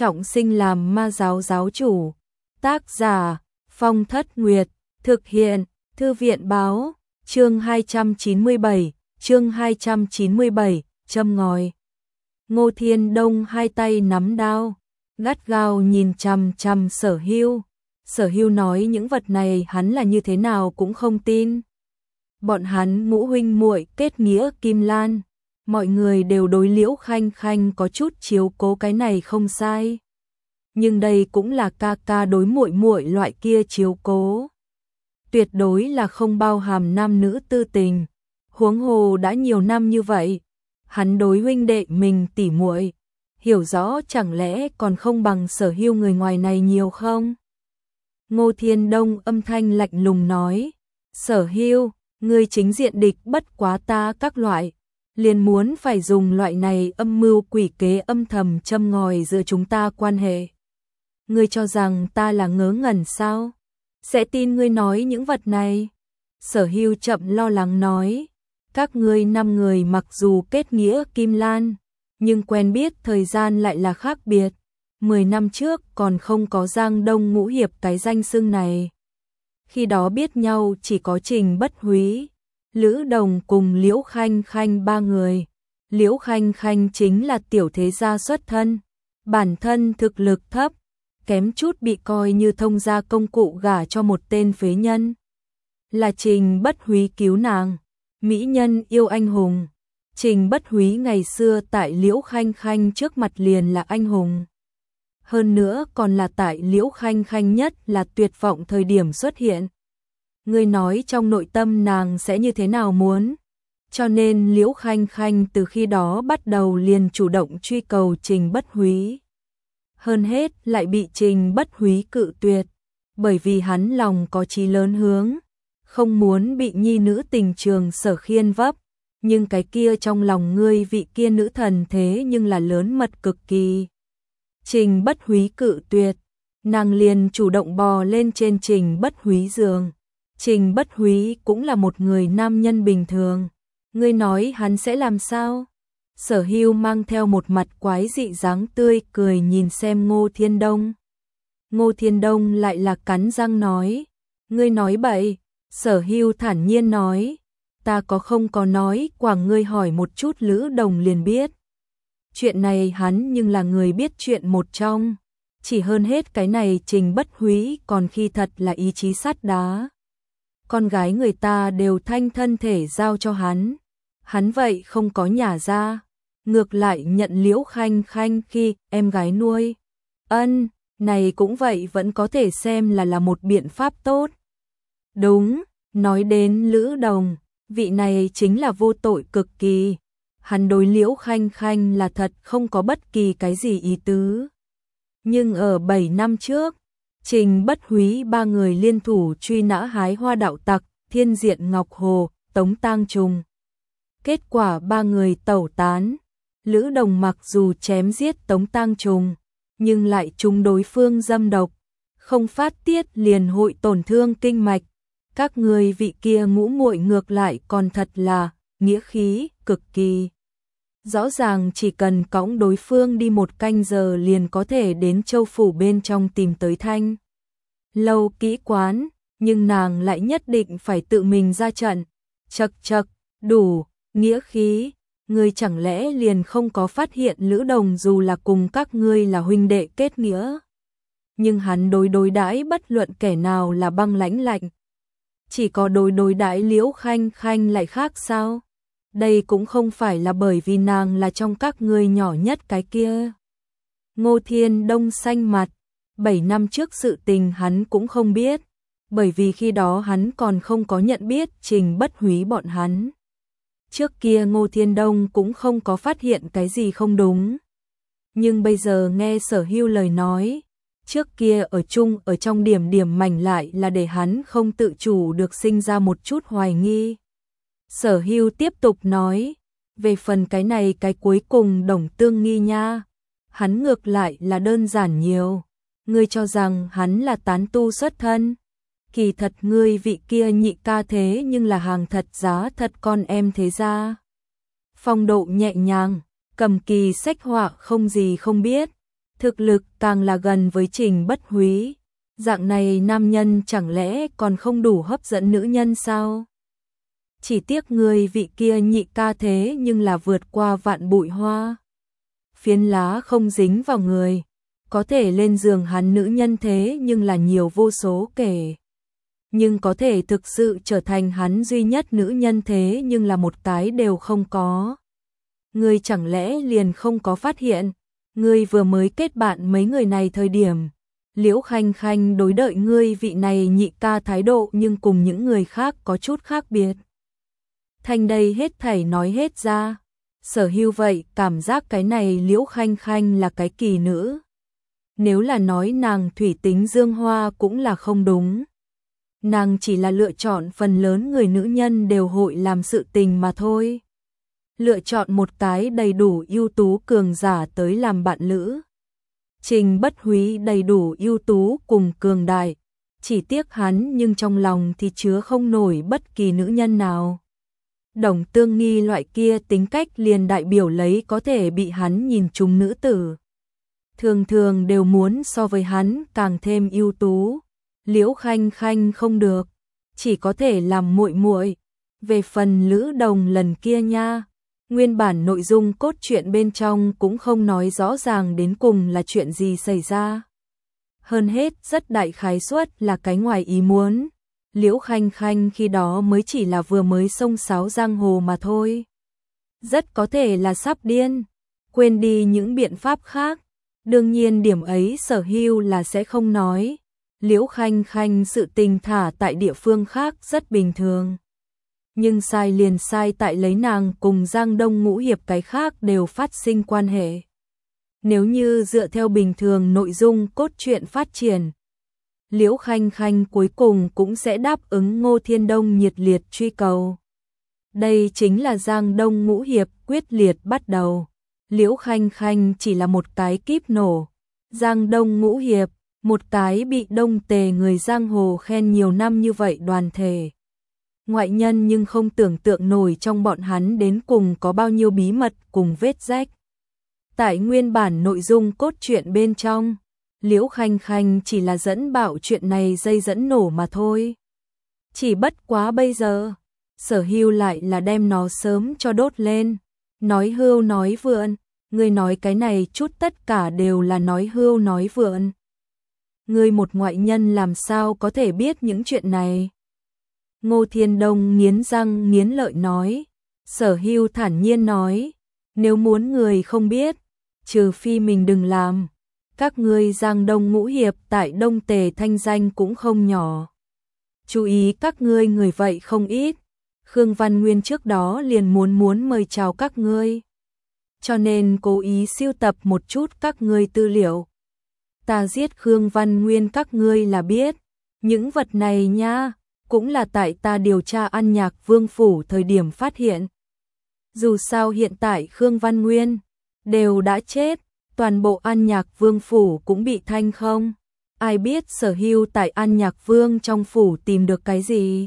trọng sinh làm ma giáo giáo chủ. Tác giả Phong Thất Nguyệt. Thực hiện Thư viện báo. Chương 297. Châm ngòi. Ngô Thiên Đông hai tay nắm đao, gắt gao nhìn chằm chằm Sở Hưu. Sở Hưu nói những vật này hắn là như thế nào cũng không tin. Bọn hắn ngũ huynh muội kết nghĩa kim lan, mọi người đều đối Liễu Khanh Khanh có chút chiếu cố, cái này không sai. Nhưng đây cũng là ca ca đối muội muội loại kia chiếu cố, tuyệt đối là không bao hàm nam nữ tư tình. Huống hồ đã nhiều năm như vậy, hắn đối huynh đệ mình tỉ muội hiểu rõ chẳng lẽ còn không bằng Sở Hưu người ngoài này nhiều không? Ngô Thiên Đông âm thanh lạnh lùng nói, Sở Hưu, ngươi chính diện địch bất quá ta các loại, liền muốn phải dùng loại này âm mưu quỷ kế âm thầm châm ngòi giữa chúng ta quan hệ. Ngươi cho rằng ta là ngớ ngẩn sao? Sẽ tin ngươi nói những vật này? Sở Hưu chậm lo lắng nói, các ngươi 5 người mặc dù kết nghĩa kim lan, nhưng quen biết thời gian lại là khác biệt. 10 năm trước còn không có Giang Đông Ngũ Hiệp cái danh xưng này. Khi đó biết nhau chỉ có Trình Bất Húy, Lữ Đồng cùng Liễu Khanh Khanh 3 người. Liễu Khanh Khanh chính là tiểu thế gia xuất thân, bản thân thực lực thấp, kém chút bị coi như thông gia công cụ gả cho một tên phế nhân. Là Trình Bất Húy cứu nàng, mỹ nhân yêu anh hùng. Trình Bất Húy ngày xưa tại Liễu Khanh Khanh trước mặt liền là anh hùng. Hơn nữa còn là tại Liễu Khanh Khanh nhất là tuyệt vọng thời điểm xuất hiện. Ngươi nói trong nội tâm nàng sẽ như thế nào muốn? Cho nên Liễu Khanh Khanh từ khi đó bắt đầu liền chủ động truy cầu Trình Bất Húy. Hơn hết lại bị Trình Bất Húy cự tuyệt, bởi vì hắn lòng có chí lớn hướng, không muốn bị nhi nữ tình trường Sở Khiên vấp. Nhưng cái kia trong lòng ngươi vị kia nữ thần thế nhưng là lớn mật cực kỳ. Trình Bất Húy cự tuyệt, nàng liền chủ động bò lên trên Trình Bất Húy giường. Trình Bất Húy cũng là một người nam nhân bình thường, ngươi nói hắn sẽ làm sao? Sở Hưu mang theo một mặt quái dị dáng tươi cười nhìn xem Ngô Thiên Đông. Ngô Thiên Đông lại là cắn răng nói, ngươi nói bậy. Sở Hưu thản nhiên nói, ta có không có nói, quả ngươi hỏi một chút Lữ Đồng liền biết. Chuyện này hắn nhưng là người biết chuyện một trong, chỉ hơn hết cái này Trình Bất Húy còn khi thật là ý chí sắt đá. Con gái người ta đều thanh thân thể giao cho hắn vậy không có nhả ra, ngược lại nhận Liễu Khanh Khanh khi em gái nuôi. Này cũng vậy vẫn có thể xem là một biện pháp tốt. Đúng, nói đến Lữ Đồng, vị này chính là vô tội cực kỳ. Hắn đối Liễu Khanh Khanh là thật không có bất kỳ cái gì ý tứ. Nhưng ở 7 năm trước, Trình Bất Húy 3 người liên thủ truy nã hái hoa đạo tặc, Thiên Diện Ngọc Hồ, Tống Tang Trùng. Kết quả 3 người tẩu tán. Lữ Đồng mặc dù chém giết Tống Tang Trùng, nhưng lại trúng đối phương dâm độc, không phát tiết liền hội tổn thương kinh mạch. Các người vị kia ngũ muội ngược lại còn thật là nghĩa khí cực kỳ. Rõ ràng chỉ cần cõng đối phương đi 1 canh giờ liền có thể đến châu phủ bên trong tìm tới Thanh lâu kỹ quán, nhưng nàng lại nhất định phải tự mình ra trận. Chậc, đủ nghĩa khí, ngươi chẳng lẽ liền không có phát hiện Lữ Đồng dù là cùng các ngươi là huynh đệ kết nghĩa, nhưng hắn đối đãi bất luận kẻ nào là băng lãnh lạnh. Chỉ có đối đãi Liễu Khanh Khanh lại khác sao? Đây cũng không phải là bởi vì nàng là trong các ngươi nhỏ nhất cái kia. Ngô Thiên Đông xanh mặt, 7 năm trước sự tình hắn cũng không biết, bởi vì khi đó hắn còn không có nhận biết Trình Bất Húy bọn hắn. Trước kia Ngô Thiên Đông cũng không có phát hiện cái gì không đúng. Nhưng bây giờ nghe Sở Hưu lời nói, trước kia ở chung ở trong điểm mảnh lại là để hắn không tự chủ được sinh ra một chút hoài nghi. Sở Hưu tiếp tục nói, về phần cái này cái cuối cùng Đồng Tương Nghi nha, hắn ngược lại là đơn giản nhiều. Ngươi cho rằng hắn là tán tu xuất thân, kỳ thật ngươi vị kia nhị ca thế nhưng là hàng thật giá thật con em thế gia. Phong độ nhẹ nhàng, cầm kỳ sách họa không gì không biết, thực lực càng là gần với Trình Bất Húy. Dạng này nam nhân chẳng lẽ còn không đủ hấp dẫn nữ nhân sao? Chỉ tiếc người vị kia nhị ca thế nhưng là vượt qua vạn bụi hoa. Phiến lá không dính vào người, có thể lên giường hắn nữ nhân thế nhưng là nhiều vô số kể. Nhưng có thể thực sự trở thành hắn duy nhất nữ nhân thế nhưng là một cái đều không có. Ngươi chẳng lẽ liền không có phát hiện, ngươi vừa mới kết bạn mấy người này thời điểm, Liễu Khanh Khanh đối đợi ngươi vị này nhị ca thái độ nhưng cùng những người khác có chút khác biệt. Thành đây hết thảy nói hết ra, Sở Hưu vậy cảm giác cái này Liễu Khanh Khanh là cái kỳ nữ. Nếu là nói nàng thủy tính dương hoa cũng là không đúng. Nàng chỉ là lựa chọn phần lớn người nữ nhân đều hội làm sự tình mà thôi. Lựa chọn một cái đầy đủ ưu tú cường giả tới làm bạn lữ. Trình Bất Húy đầy đủ ưu tú cùng cường đại, chỉ tiếc hắn nhưng trong lòng thì chứa không nổi bất kỳ nữ nhân nào. Đồng Tương Nghi loại kia tính cách liền đại biểu lấy có thể bị hắn nhìn trúng nữ tử. Thường thường đều muốn so với hắn càng thêm ưu tú. Liễu Khanh Khanh không được, chỉ có thể làm muội muội. Về phần Lữ Đồng lần kia nha, nguyên bản nội dung cốt truyện bên trong cũng không nói rõ ràng đến cùng là chuyện gì xảy ra. Hơn hết rất đại khái suất là cái ngoài ý muốn. Liễu Khanh Khanh khi đó mới chỉ là vừa mới xông xáo giang hồ mà thôi. Rất có thể là sắp điên, quên đi những biện pháp khác. Đương nhiên điểm ấy Sở Hưu là sẽ không nói. Liễu Khanh Khanh sự tình thả tại địa phương khác rất bình thường. Nhưng sai liền sai tại lấy nàng cùng Giang Đông Ngũ Hiệp cái khác đều phát sinh quan hệ. Nếu như dựa theo bình thường nội dung cốt truyện phát triển, Liễu Khanh Khanh cuối cùng cũng sẽ đáp ứng Ngô Thiên Đông nhiệt liệt truy cầu. Đây chính là Giang Đông Ngũ Hiệp quyết liệt bắt đầu. Liễu Khanh Khanh chỉ là một cái kíp nổ. Giang Đông Ngũ Hiệp, một cái bị Đông Tề người giang hồ khen nhiều năm như vậy đoàn thể. Ngoại nhân nhưng không tưởng tượng nổi trong bọn hắn đến cùng có bao nhiêu bí mật cùng vết rách. Tại nguyên bản nội dung cốt truyện bên trong, Liễu Khanh Khanh chỉ là dẫn bảo chuyện này dây dẫn nổ mà thôi. Chỉ bất quá bây giờ, Sở Hưu lại là đem nó sớm cho đốt lên. Nói hưu nói vượn, người nói cái này chút tất cả đều là nói hưu nói vượn. Người một ngoại nhân làm sao có thể biết những chuyện này? Ngô Thiên Đông nghiến răng nghiến lợi nói. Sở Hưu thản nhiên nói, nếu muốn người không biết, trừ phi mình đừng làm. Các ngươi Giang Đông Ngũ Hiệp tại Đông Tề thanh danh cũng không nhỏ. Chú ý các ngươi người vậy không ít. Khương Văn Nguyên trước đó liền muốn mời chào các ngươi. Cho nên cố ý siêu tập một chút các ngươi tư liệu. Ta giết Khương Văn Nguyên các ngươi là biết. Những vật này nha, cũng là tại ta điều tra An Nhạc Vương phủ thời điểm phát hiện. Dù sao hiện tại Khương Văn Nguyên đều đã chết, toàn bộ An Nhạc Vương phủ cũng bị thanh không. Ai biết Sở Hưu tại An Nhạc Vương trong phủ tìm được cái gì?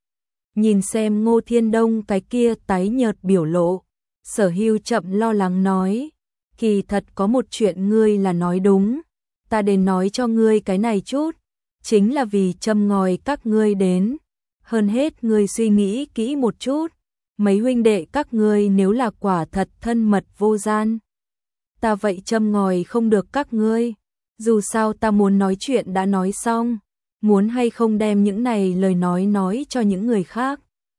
Nhìn xem Ngô Thiên Đông cái kia tái nhợt biểu lộ, Sở Hưu chậm lo lắng nói, kỳ thật có một chuyện ngươi là nói đúng, ta đến nói cho ngươi cái này chút, chính là vì châm ngòi các ngươi đến, hơn hết ngươi suy nghĩ kỹ một chút, mấy huynh đệ các ngươi nếu là quả thật thân mật vô gian, ta vậy châm ngòi không được các ngươi, dù sao ta muốn nói chuyện đã nói xong, muốn hay không đem những này lời nói cho những người khác.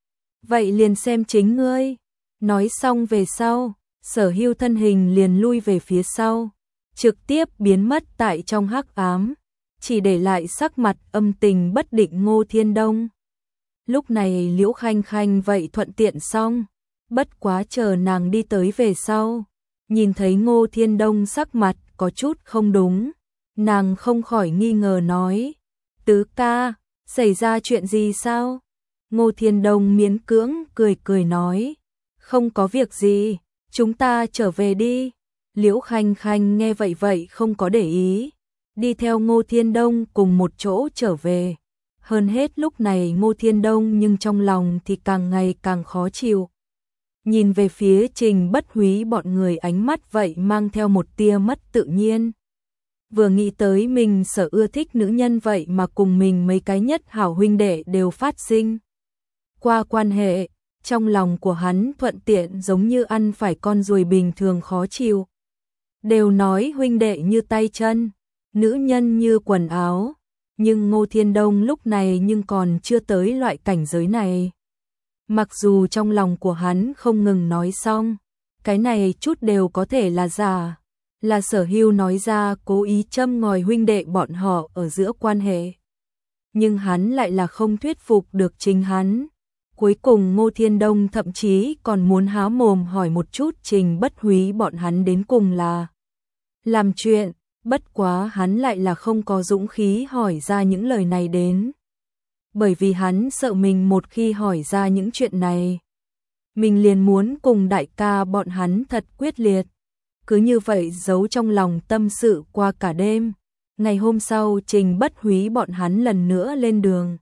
Vậy liền xem chính ngươi. Nói xong về sau, Sở Hưu thân hình liền lui về phía sau, trực tiếp biến mất tại trong hắc ám, chỉ để lại sắc mặt âm tình bất định Ngô Thiên Đông. Lúc này Liễu Khanh Khanh vậy thuận tiện xong, bất quá chờ nàng đi tới về sau, nhìn thấy Ngô Thiên Đông sắc mặt có chút không đúng, nàng không khỏi nghi ngờ nói, tứ ca, xảy ra chuyện gì sao? Ngô Thiên Đông miễn cưỡng cười nói, không có việc gì, chúng ta trở về đi. Liễu Khanh Khanh nghe vậy không có để ý, đi theo Ngô Thiên Đông cùng một chỗ trở về. Hơn hết lúc này Ngô Thiên Đông nhưng trong lòng thì càng ngày càng khó chịu. Nhìn về phía Trình Bất Húy bọn người ánh mắt vậy mang theo một tia mất tự nhiên. vừa nghĩ tới mình Sở ưa thích nữ nhân vậy mà cùng mình mấy cái nhất hảo huynh đệ đều phát sinh qua quan hệ, trong lòng của hắn thuận tiện giống như ăn phải con ruồi bình thường khó chịu. Đều nói huynh đệ như tay chân, nữ nhân như quần áo, nhưng Ngô Thiên Đông lúc này nhưng còn chưa tới loại cảnh giới này. Mặc dù trong lòng của hắn không ngừng nói xong, cái này chút đều có thể là giả, là Sở Hưu nói ra cố ý châm ngòi huynh đệ bọn họ ở giữa quan hệ. Nhưng hắn lại là không thuyết phục được chính hắn. Cuối cùng Ngô Thiên Đông thậm chí còn muốn há mồm hỏi một chút Trình Bất Húy bọn hắn đến cùng là làm chuyện, bất quá hắn lại là không có dũng khí hỏi ra những lời này đến. Bởi vì hắn sợ mình một khi hỏi ra những chuyện này, mình liền muốn cùng đại ca bọn hắn thật quyết liệt. Cứ như vậy giấu trong lòng tâm sự qua cả đêm. Ngày hôm sau Trình Bất Húy bọn hắn lần nữa lên đường.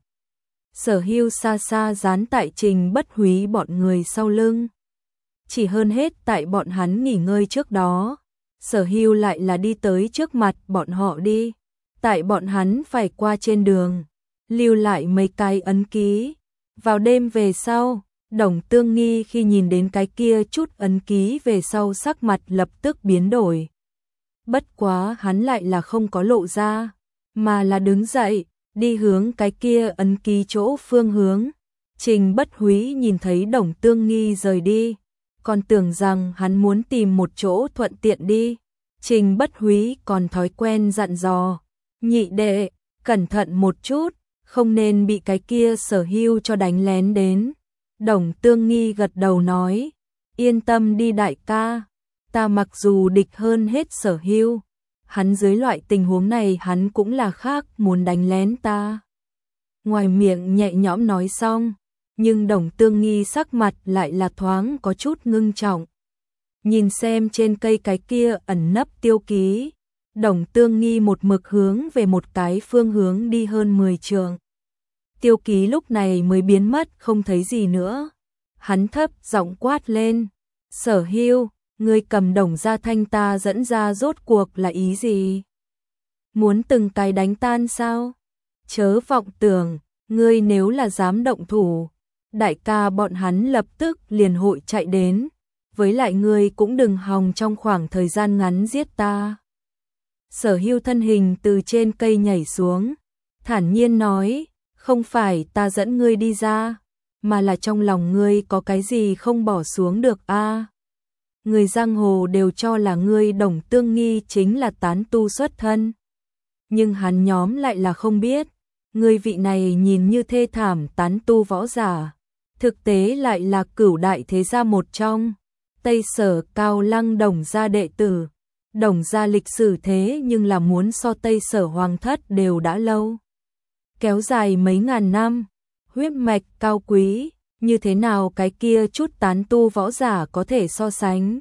Sở Hưu xa xa dán tại Trình Bất Húy bọn người sau lưng. Chỉ hơn hết tại bọn hắn nghỉ ngơi trước đó, Sở Hưu lại là đi tới trước mặt bọn họ đi. Tại bọn hắn phải qua trên đường, lưu lại mấy cái ấn ký. Vào đêm về sau, Đồng Tương Nghi khi nhìn đến cái kia chút ấn ký về sau sắc mặt lập tức biến đổi. Bất quá hắn lại là không có lộ ra, mà là đứng dậy, đi hướng cái kia ấn ký chỗ phương hướng. Trình Bất Húy nhìn thấy Đồng Tương Nghi rời đi, còn tưởng rằng hắn muốn tìm một chỗ thuận tiện đi. Trình Bất Húy còn thói quen dặn dò, nhị đệ, cẩn thận một chút, không nên bị cái kia Sở Hưu cho đánh lén đến. Đồng Tương Nghi gật đầu nói, yên tâm đi đại ca, ta mặc dù địch hơn hết Sở Hưu, hắn dưới loại tình huống này hắn cũng là khác muốn đánh lén ta. Ngoài miệng nhẹ nhõm nói xong, nhưng Đồng Tương Nghi sắc mặt lại là thoáng có chút ngưng trọng. Nhìn xem trên cây cái kia ẩn nấp tiêu ký, Đồng Tương Nghi một mực hướng về một cái phương hướng đi hơn 10 trượng. Tiêu ký lúc này mới biến mất không thấy gì nữa. Hắn thấp giọng quát lên, Sở Hưu, ngươi cầm Đồng Gia Thanh ta dẫn ra rốt cuộc là ý gì? Muốn từng cái đánh tan sao? Chớ vọng tưởng, ngươi nếu là dám động thủ, đại ca bọn hắn lập tức liền hội chạy đến, với lại ngươi cũng đừng hòng trong khoảng thời gian ngắn giết ta. Sở Hưu thân hình từ trên cây nhảy xuống, thản nhiên nói, không phải ta dẫn ngươi đi ra, mà là trong lòng ngươi có cái gì không bỏ xuống được a. Người giang hồ đều cho là ngươi Đồng Tương Nghi chính là tán tu xuất thân. Nhưng hắn nhóm lại là không biết, ngươi vị này nhìn như thê thảm tán tu võ giả, thực tế lại là cửu đại thế gia một trong, Tây Sở Cao Lăng Đồng gia đệ tử. Đồng gia lịch sử thế nhưng là muốn so Tây Sở Hoàng thất đều đã lâu. Kéo dài mấy ngàn năm, huyết mạch cao quý, như thế nào cái kia chút tán tu võ giả có thể so sánh.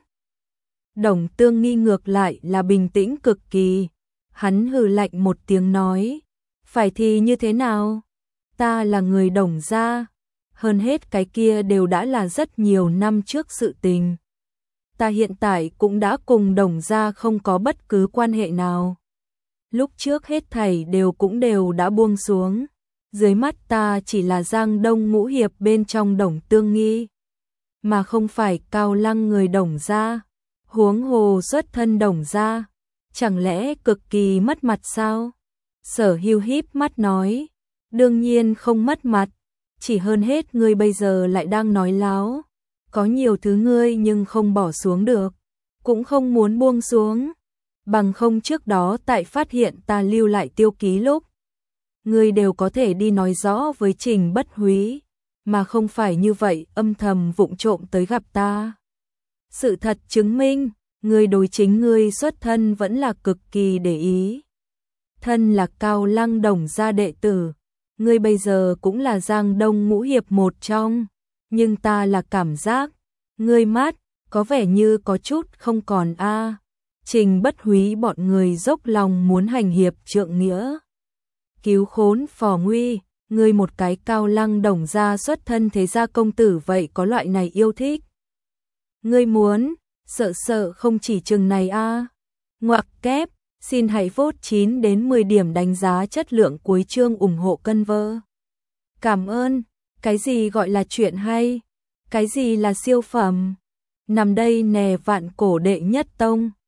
Đồng Tương Nghi ngược lại là bình tĩnh cực kỳ, hắn hừ lạnh một tiếng nói, phải thì như thế nào? Ta là người Đồng gia, hơn hết cái kia đều đã là rất nhiều năm trước sự tình. Ta hiện tại cũng đã cùng Đồng gia không có bất cứ quan hệ nào. Lúc trước hết thảy đều đã buông xuống. Dưới mắt ta chỉ là Giang Đông ngũ hiệp bên trong Đồng Tương Nghi, mà không phải Cao Lăng người Đồng gia. Huống hồ xuất thân Đồng gia, chẳng lẽ cực kỳ mất mặt sao? Sở Hưu híp mắt nói, đương nhiên không mất mặt, chỉ hơn hết ngươi bây giờ lại đang nói láo. Có nhiều thứ ngươi nhưng không bỏ xuống được, cũng không muốn buông xuống. Bằng không trước đó tại phát hiện ta lưu lại tiêu ký lúc, ngươi đều có thể đi nói rõ với Trình Bất Húy, mà không phải như vậy âm thầm vụng trộm tới gặp ta. Sự thật chứng minh, ngươi đối chính ngươi xuất thân vẫn là cực kỳ để ý. Thân là Cao Lăng Đồng gia đệ tử, ngươi bây giờ cũng là Giang Đông ngũ hiệp một trong, nhưng ta là cảm giác, ngươi mắt, có vẻ như có chút không còn a. Trình Bất Húy bọn người dốc lòng muốn hành hiệp trượng nghĩa, cứu khốn phò nguy, ngươi một cái Cao Lăng Đồng gia xuất thân thế gia công tử vậy có loại này yêu thích. Ngươi muốn, sợ không chỉ chừng này a. Ngoặc kép, Xin hãy vote 9 đến 10 điểm đánh giá chất lượng cuối chương ủng hộ cân vơ. Cảm ơn. Cái gì gọi là chuyện hay? Cái gì là siêu phẩm? Nằm đây nè vạn cổ đệ nhất tông.